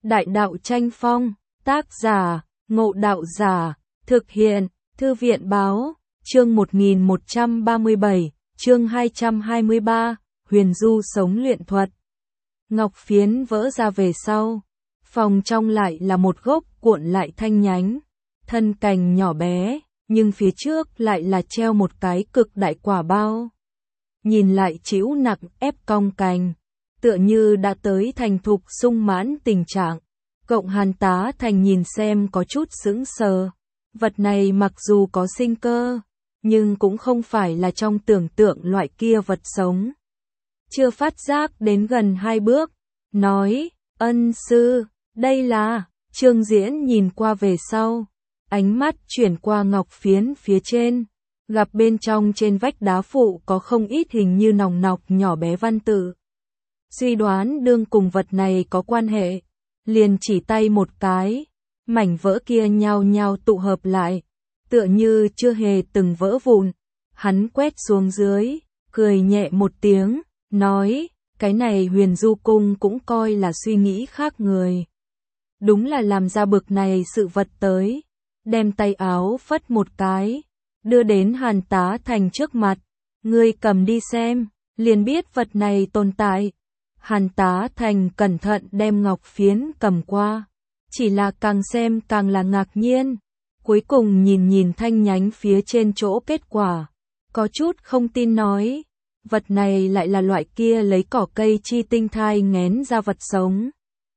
Đại đạo tranh phong, tác giả, Ngộ Đạo Giả, thực hiện, Thư viện Báo, chương 1137, chương 223, Huyền Du sống luyện thuật. Ngọc phiến vỡ ra về sau, phòng trong lại là một gốc cuộn lại thanh nhánh, thân cành nhỏ bé, nhưng phía trước lại là treo một cái cực đại quả bao. Nhìn lại trĩu nặng ép cong cành, tựa như đã tới thành thục sung mãn tình trạng. Cộng Hàn Tá Thành nhìn xem có chút sững sờ. Vật này mặc dù có sinh cơ, nhưng cũng không phải là trong tưởng tượng loại kia vật sống. Chưa phát giác đến gần 2 bước, nói, ân sư, đây là, Trương Diễn nhìn qua về sau, ánh mắt chuyển qua ngọc phiến phía trên, gặp bên trong trên vách đá phụ có không ít hình như nòng nọc nhỏ bé văn tự. Suy đoán đương cùng vật này có quan hệ, liền chỉ tay một cái, mảnh vỡ kia nhao nhao tụ hợp lại, tựa như chưa hề từng vỡ vụn. Hắn quét xuống dưới, cười nhẹ một tiếng, nói, cái này Huyền Du Cung cũng coi là suy nghĩ khác người. Đúng là làm ra bực này sự vật tới, đem tay áo phất một cái, đưa đến Hàn Tá Thành trước mặt, ngươi cầm đi xem, liền biết vật này tồn tại. Hàn Tá Thành cẩn thận đem ngọc phiến cầm qua, chỉ là càng xem càng là ngạc nhiên, cuối cùng nhìn thanh nhánh phía trên chỗ kết quả, có chút không tin nói, vật này lại là loại kia lấy cỏ cây chi tinh thai nghén ra vật sống.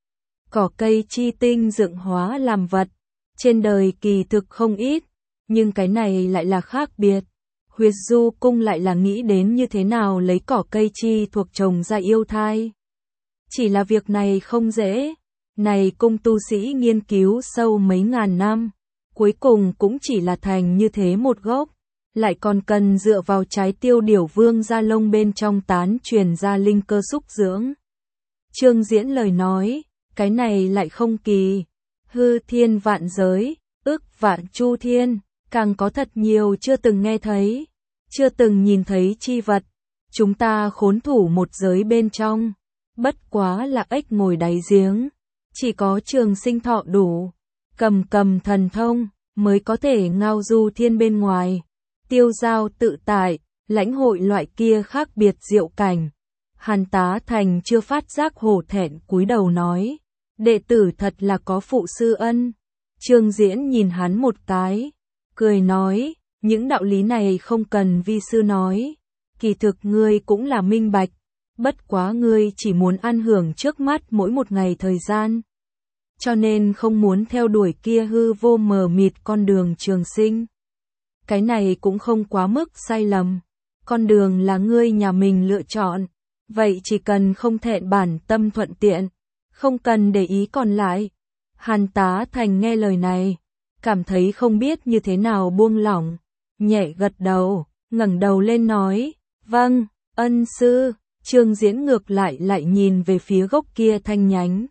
Cỏ cây chi tinh dựng hóa làm vật, trên đời kỳ thực không ít, nhưng cái này lại là khác biệt. Huyền Du Cung lại là nghĩ đến như thế nào lấy cỏ cây chi thuộc trồng ra yêu thai. Chỉ là việc này không dễ, này cung tu sĩ nghiên cứu sâu mấy ngàn năm, cuối cùng cũng chỉ là thành như thế một gốc, lại còn cần dựa vào trái tiêu điểu vương da lông bên trong tán truyền ra linh cơ xúc dưỡng. Trương Diễn lời nói, cái này lại không kỳ, hư thiên vạn giới, ức vạn chu thiên, càng có thật nhiều chưa từng nghe thấy, chưa từng nhìn thấy chi vật, chúng ta khốn thủ một giới bên trong. Bất quá là ếch ngồi đáy giếng, chỉ có Trường Sinh thọ đủ, cầm thần thông, mới có thể ngao du thiên bên ngoài, tiêu giao tự tại, lãnh hội loại kia khác biệt diệu cảnh. Hàn Tá Thành chưa phát giác hổ thẹn cúi đầu nói, đệ tử thật là có phụ sư ân. Trương Diễn nhìn hắn một cái, cười nói, những đạo lý này không cần vi sư nói, kỳ thực ngươi cũng là minh bạch. Bất quá ngươi chỉ muốn ăn hưởng trước mắt mỗi một ngày thời gian, cho nên không muốn theo đuổi kia hư vô mờ mịt con đường trường sinh. Cái này cũng không quá mức sai lầm, con đường là ngươi nhà mình lựa chọn, vậy chỉ cần không thẹn bản tâm thuận tiện, không cần để ý còn lại. Hàn Tá Thành nghe lời này, cảm thấy không biết như thế nào buông lỏng, nhẹ gật đầu, ngẩng đầu lên nói, vâng, ân sư. Trương Diễn ngược lại nhìn về phía gốc kia thanh nhánh.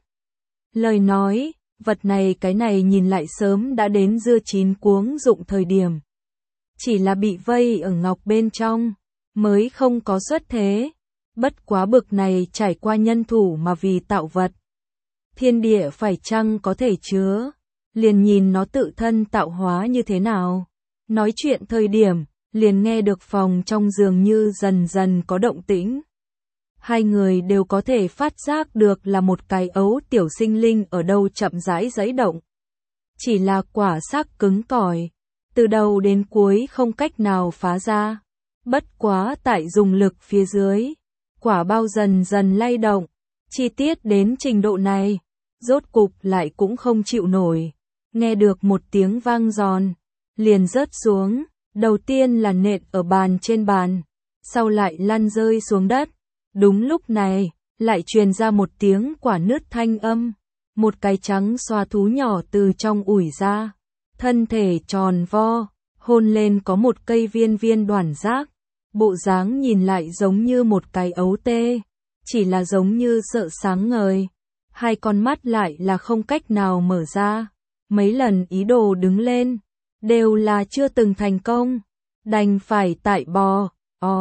Lời nói, vật này cái này nhìn lại sớm đã đến dưa chín cuống dụng thời điểm. Chỉ là bị vây ở ngọc bên trong, mới không có xuất thế. Bất quá bực này trải qua nhân thủ mà vì tạo vật. Thiên địa phải chăng có thể chứa, liền nhìn nó tự thân tạo hóa như thế nào. Nói chuyện thời điểm, liền nghe được phòng trong dường như dần dần có động tĩnh. Hai người đều có thể phát giác được là một cái ấu tiểu sinh linh ở đâu chậm rãi giãy động. Chỉ là quả xác cứng cỏi, từ đầu đến cuối không cách nào phá ra. Bất quá tại dùng lực phía dưới, quả bao dần dần lay động, chi tiết đến trình độ này, rốt cục lại cũng không chịu nổi. Nghe được một tiếng vang giòn, liền rớt xuống, đầu tiên là nện ở trên bàn, sau lại lăn rơi xuống đất. Đúng lúc này, lại truyền ra một tiếng quả nứt thanh âm, một cái trắng xoa thú nhỏ từ trong ủi ra, thân thể tròn vo, hôn lên có một cây viên đoàn giác, bộ dáng nhìn lại giống như một cái ấu tê, chỉ là giống như sợ sáng ngời, hai con mắt lại là không cách nào mở ra, mấy lần ý đồ đứng lên, đều là chưa từng thành công, đành phải tại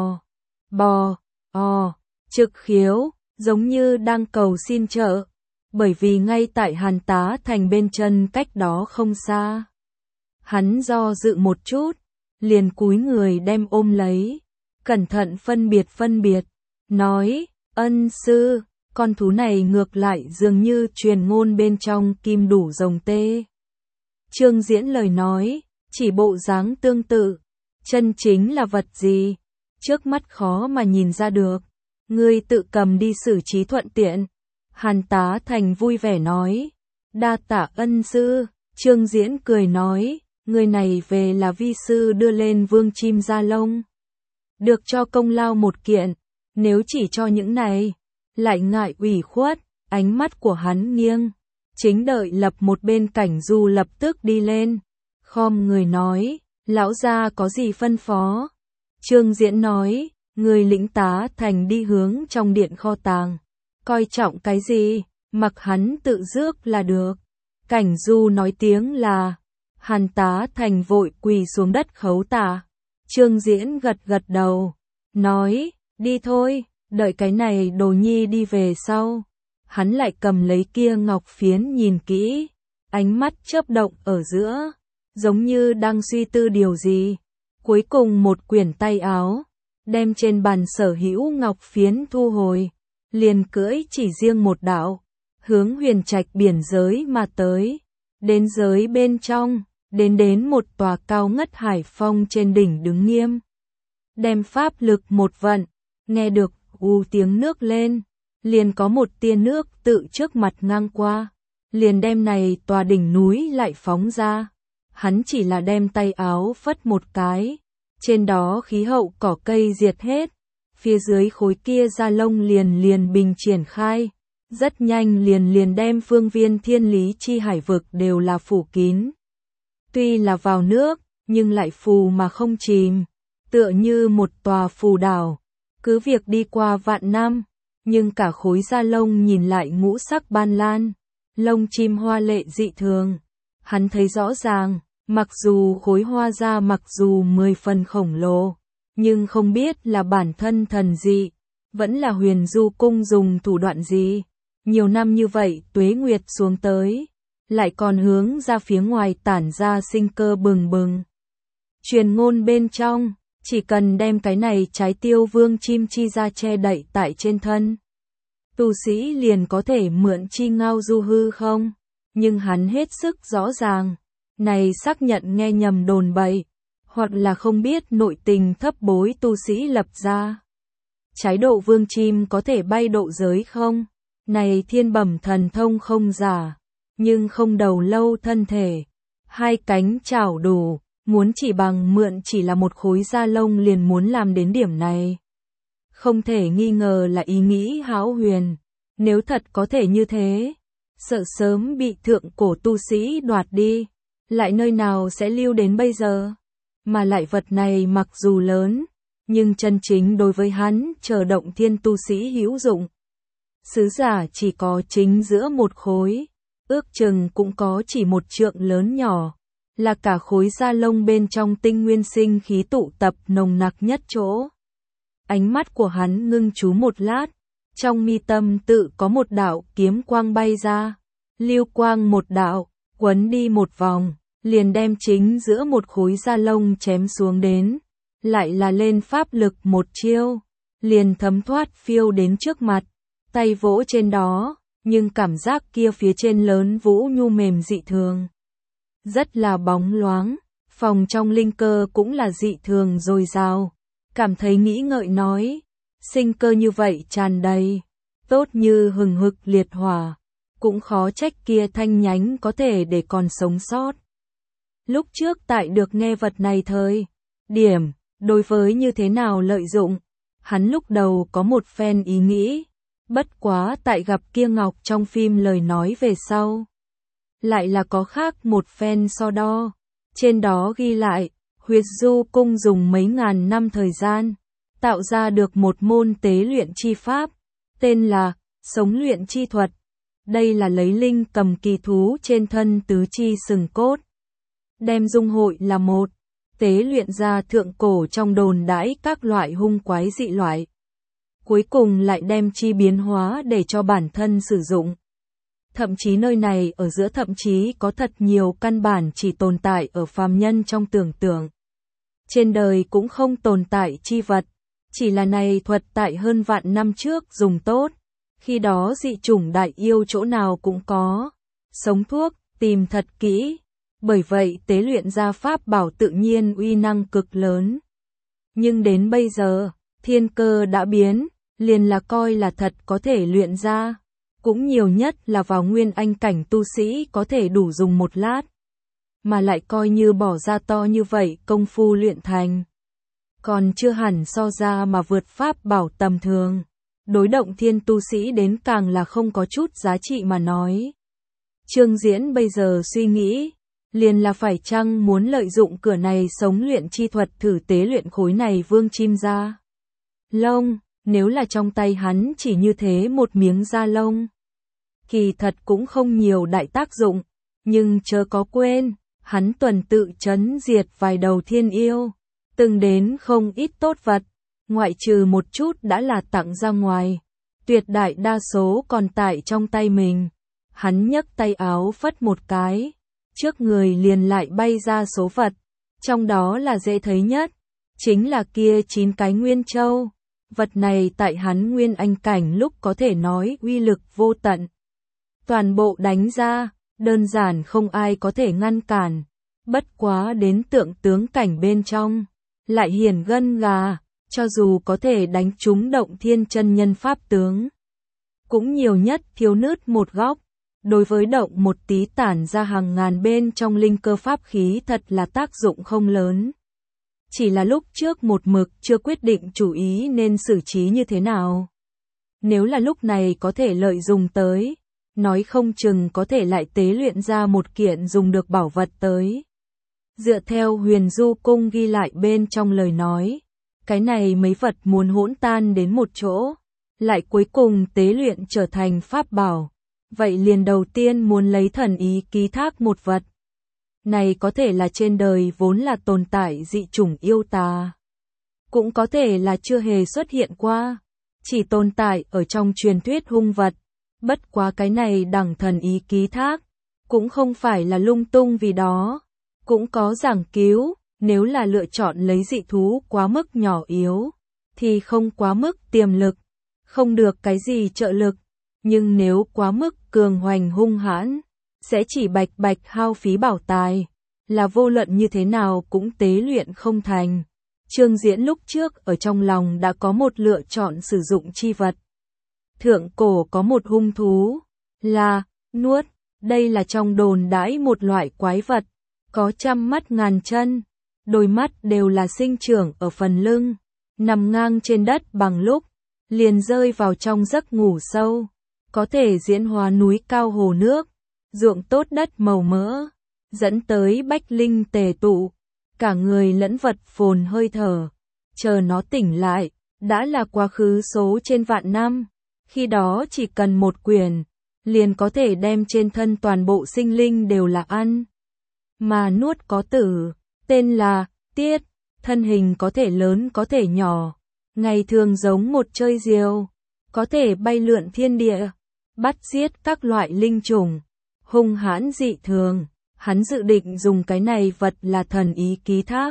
bò, trực khiếu, giống như đang cầu xin trợ. bởi vì ngay tại Hàn Tá Thành bên chân cách đó không xa. Hắn do dự một chút, liền cúi người đem ôm lấy, cẩn thận phân biệt, nói, ân sư, con thú này ngược lại dường như truyền ngôn bên trong kim đủ rồng tê. Trương Diễn lời nói, chỉ bộ dáng tương tự, chân chính là vật gì, trước mắt khó mà nhìn ra được, ngươi tự cầm đi xử trí thuận tiện. Hàn Tá Thành vui vẻ nói, đa tạ ân sư. Trương Diễn cười nói, người này về là vi sư đưa lên vương chim da lông, được cho công lao một kiện, nếu chỉ cho những này, lại ngại ủy khuất. Ánh mắt của hắn nghiêng, chính đợi lập một bên Cảnh Du lập tức đi lên, khom người nói, lão gia có gì phân phó. Trương Diễn nói, người lĩnh Tá Thành đi hướng trong điện kho tàng, coi trọng cái gì, mặc hắn tự rước là được. Cảnh Du nói tiếng là, Hàn Tá Thành vội quỳ xuống đất khấu tạ. Trương Diễn gật đầu, nói, đi thôi, đợi cái này đồ nhi đi về sau. Hắn lại cầm lấy kia ngọc phiến nhìn kỹ, ánh mắt chớp động ở giữa, giống như đang suy tư điều gì. Cuối cùng một quyển tay áo, đem trên bàn sở hữu ngọc phiến thu hồi, liền cưỡi chỉ riêng một đạo, hướng Huyền Trạch biển giới mà tới. Đến giới bên trong, đến một tòa cao ngất hải phong trên đỉnh đứng nghiêm. Đem pháp lực một vận, nghe được tiếng nước lên, liền có một tia nước tự trước mặt ngang qua, liền đem này tòa đỉnh núi lại phóng ra. Hắn chỉ là đem tay áo phất một cái, trên đó khí hậu cỏ cây diệt hết, phía dưới khối kia da lông liền bình triển khai, rất nhanh liền đem phương viên thiên lý chi hải vực đều là phủ kín. Tuy là vào nước, nhưng lại phù mà không chìm, tựa như một tòa phù đảo. Cứ việc đi qua vạn năm, nhưng cả khối da lông nhìn lại ngũ sắc ban lan, lông chim hoa lệ dị thường. Hắn thấy rõ ràng, mặc dù khối hoa da mặc dù 10 phần khổng lồ, nhưng không biết là bản thân thần dị, vẫn là Huyền Du cung dùng thủ đoạn gì. Nhiều năm như vậy tuế nguyệt xuống tới, lại còn hướng ra phía ngoài tản ra sinh cơ bừng bừng. Truyền ngôn bên trong, chỉ cần đem cái này trái tiêu vương chim chi ra che đậy tại trên thân, tu sĩ liền có thể mượn chi ngao du hư không, nhưng hắn hết sức rõ ràng, này xác nhận nghe nhầm đồn bậy, hoặc là không biết nội tình thấp bối tu sĩ lập ra. Trái độ vương chim có thể bay độ giới không? Này thiên bẩm thần thông không giả, nhưng không đầu lâu thân thể, hai cánh chảo đủ, muốn chỉ bằng mượn chỉ là một khối da lông liền muốn làm đến điểm này. Không thể nghi ngờ là ý nghĩ hão huyền, nếu thật có thể như thế, sợ sớm bị thượng cổ tu sĩ đoạt đi, lại nơi nào sẽ lưu đến bây giờ. Mà lại vật này mặc dù lớn, nhưng chân chính đối với hắn chờ động thiên tu sĩ hữu dụng. Sứ giả chỉ có chính giữa một khối, ước chừng cũng có chỉ một trượng lớn nhỏ, là cả khối da lông bên trong tinh nguyên sinh khí tụ tập nồng nặc nhất chỗ. Ánh mắt của hắn ngưng chú một lát, trong mi tâm tự có một đạo kiếm quang bay ra, lưu quang một đạo, quấn đi một vòng, liền đem chính giữa một khối da lông chém xuống đến, lại là lên pháp lực một chiêu, liền thấm thoát phiêu đến trước mặt, tay vỗ trên đó, nhưng cảm giác kia phía trên lớn vũ nhu mềm dị thường. Rất là bóng loáng, phòng trong linh cơ cũng là dị thường dồi dào, cảm thấy nghĩ ngợi nói, sinh cơ như vậy tràn đầy, tốt như hừng hực liệt hỏa, cũng khó trách kia thanh nhánh có thể để còn sống sót. Lúc trước tại được nghe vật này thời điểm, đối với như thế nào lợi dụng, hắn lúc đầu có một phen ý nghĩ, bất quá tại gặp kia ngọc trong phim lời nói về sau, lại là có khác một phen so đo. Trên đó ghi lại, Huyết Du cung dùng mấy ngàn năm thời gian, tạo ra được một môn tế luyện chi pháp, tên là sống luyện chi thuật. Đây là lấy linh cầm kỳ thú trên thân tứ chi sừng cốt, đem dung hội là một, tế luyện ra thượng cổ trong đồn đãi các loại hung quái dị loại. Cuối cùng lại đem chi biến hóa để cho bản thân sử dụng. thậm chí nơi này ở giữa thậm chí có thật nhiều căn bản chỉ tồn tại ở phàm nhân trong tưởng tượng. Trên đời cũng không tồn tại chi vật, chỉ là này thuật tại hơn vạn năm trước dùng tốt, khi đó dị chủng đại yêu chỗ nào cũng có. Sống thuốc, tìm thật kỹ, bởi vậy tế luyện ra pháp bảo tự nhiên uy năng cực lớn. Nhưng đến bây giờ, thiên cơ đã biến, liền là coi là thật có thể luyện ra, cũng nhiều nhất là vào nguyên anh cảnh tu sĩ có thể đủ dùng một lát, mà lại coi như bỏ ra to như vậy công phu luyện thành. Còn chưa hẳn so ra mà vượt pháp bảo tầm thường, đối động thiên tu sĩ đến càng là không có chút giá trị mà nói. Trương Diễn bây giờ suy nghĩ, liền là phải chăng muốn lợi dụng cửa này sống luyện chi thuật thử tế luyện khối này vương chim da lông, nếu là trong tay hắn chỉ như thế một miếng da lông. Kỳ thật cũng không nhiều đại tác dụng, nhưng chớ có quên, hắn tuần tự trấn diệt vài đầu thiên yêu, từng đến không ít tốt vật, ngoại trừ một chút đã là tặng ra ngoài, tuyệt đại đa số còn tại trong tay mình. Hắn nhấc tay áo phất một cái, trước người liền lại bay ra số vật, trong đó là dễ thấy nhất, chính là kia 9 cái nguyên châu. Vật này tại hắn nguyên anh cảnh lúc có thể nói uy lực vô tận. Toàn bộ đánh ra, đơn giản không ai có thể ngăn cản, bất quá đến tượng tướng cảnh bên trong, lại hiển gân gà, cho dù có thể đánh trúng động thiên chân nhân pháp tướng. Cũng nhiều nhất thiếu nứt một góc, đối với động một tí tản ra hàng ngàn bên trong linh cơ pháp khí thật là tác dụng không lớn. Chỉ là lúc trước một mực chưa quyết định chủ ý nên xử trí như thế nào. Nếu là lúc này có thể lợi dụng tới, nói không chừng có thể lại tế luyện ra một kiện dùng được bảo vật tới. Dựa theo Huyền Du Cung ghi lại bên trong lời nói, cái này mấy vật muốn hỗn tan đến một chỗ, lại cuối cùng tế luyện trở thành pháp bảo. Vậy liền đầu tiên muốn lấy thần ý ký thác một vật. Này có thể là trên đời vốn là tồn tại dị chủng yêu tà. Cũng có thể là chưa hề xuất hiện qua, chỉ tồn tại ở trong truyền thuyết hung vật. Bất quá cái này đẳng thần ý ký thác, cũng không phải là lung tung vì đó. Cũng có giảng cứu, nếu là lựa chọn lấy dị thú quá mức nhỏ yếu, thì không quá mức tiềm lực, không được cái gì trợ lực. Nhưng nếu quá mức cường hoành hung hãn, sẽ chỉ bạch bạch hao phí bảo tài, là vô luận như thế nào cũng tế luyện không thành. Trương Diễn lúc trước ở trong lòng đã có một lựa chọn sử dụng chi vật. Thượng cổ có một hung thú, là nuốt, đây là trong đồn đãi một loại quái vật, có 100 mắt ngàn chân, đôi mắt đều là sinh trưởng ở phần lưng, nằm ngang trên đất bằng lúc, liền rơi vào trong giấc ngủ sâu. Có thể diễn hóa núi cao hồ nước, ruộng tốt đất màu mỡ, dẫn tới bách linh tề tụ, cả người lẫn vật phồn hơi thở, chờ nó tỉnh lại, đã là quá khứ số trên vạn năm, khi đó chỉ cần một quyền, liền có thể đem trên thân toàn bộ sinh linh đều là ăn. Mà nuốt có tử, tên là Tiết, thân hình có thể lớn có thể nhỏ, ngày thường giống một chơi diều, có thể bay lượn thiên địa, bắt giết các loại linh trùng, hung hãn dị thường, hắn dự định dùng cái này vật là thần ý ký thác.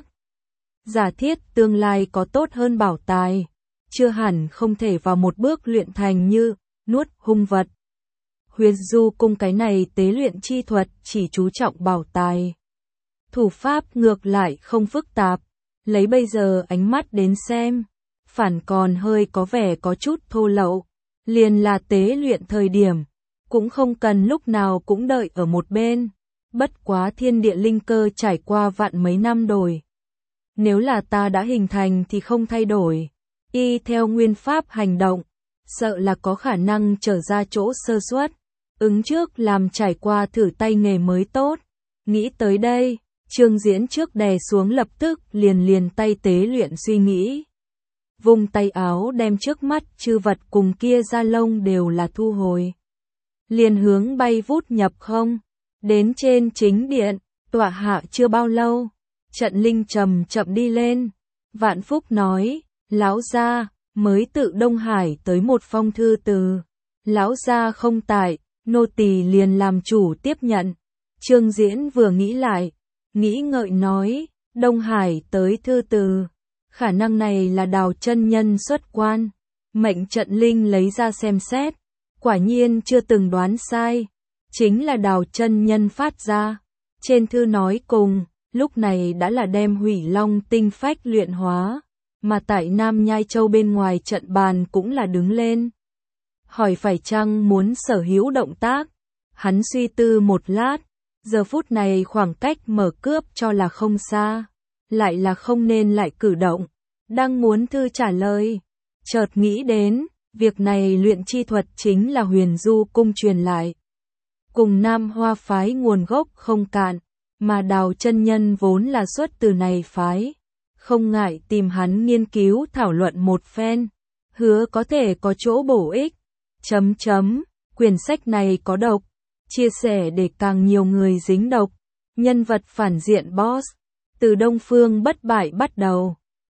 Giả thiết tương lai có tốt hơn bảo tài, chưa hẳn không thể vào một bước luyện thành như nuốt hung vật. Huyền Du Cung cái này tế luyện chi thuật chỉ chú trọng bảo tài. Thủ pháp ngược lại không phức tạp, lấy bây giờ ánh mắt đến xem, phản còn hơi có vẻ có chút thô lậu. Liền là tế luyện thời điểm, cũng không cần lúc nào cũng đợi ở một bên, bất quá thiên địa linh cơ trải qua vạn mấy năm đổi. Nếu là ta đã hình thành thì không thay đổi, y theo nguyên pháp hành động, sợ là có khả năng trở ra chỗ sơ suất, ứng trước làm trải qua thử tay nghề mới tốt. Nghĩ tới đây, Trương Diễn trước đè xuống lập tức liền tay tế luyện suy nghĩ. Vung tay áo đem trước mắt chư vật cùng kia da lông đều là thu hồi. Liền hướng bay vút nhập không, đến trên chính điện, tọa hạ chưa bao lâu, trận linh chậm chậm đi lên. Vạn Phúc nói, lão gia, mới tự Đông Hải tới một phong thư từ. Lão gia không tại, nô tỳ liền làm chủ tiếp nhận. Trương Diễn vừa nghĩ lại, nghĩ ngợi nói, Đông Hải tới thư từ, khả năng này là Đào chân nhân xuất quan. Mệnh trận linh lấy ra xem xét, quả nhiên chưa từng đoán sai, chính là Đào chân nhân phát ra. Trên thư nói cùng, lúc này đã là đem Hủy Long tinh phách luyện hóa, mà tại Nam Nhai Châu bên ngoài trận bàn cũng là đứng lên. Hỏi phải chăng muốn sở hữu động tác, hắn suy tư một lát, giờ phút này khoảng cách mở cướp cho là không xa, lại là không nên lại cử động, đang muốn thư trả lời. Chợt nghĩ đến, việc này luyện chi thuật chính là Huyền Du cung truyền lại. Cùng Nam Hoa phái nguồn gốc không cạn, mà Đào chân nhân vốn là xuất từ này phái. Không ngại tìm hắn nghiên cứu thảo luận một phen, hứa có thể có chỗ bổ ích. Quyển sách này có độc, chia sẻ để càng nhiều người dính độc. Nhân vật phản diện boss, từ Đông Phương bất bại bắt đầu.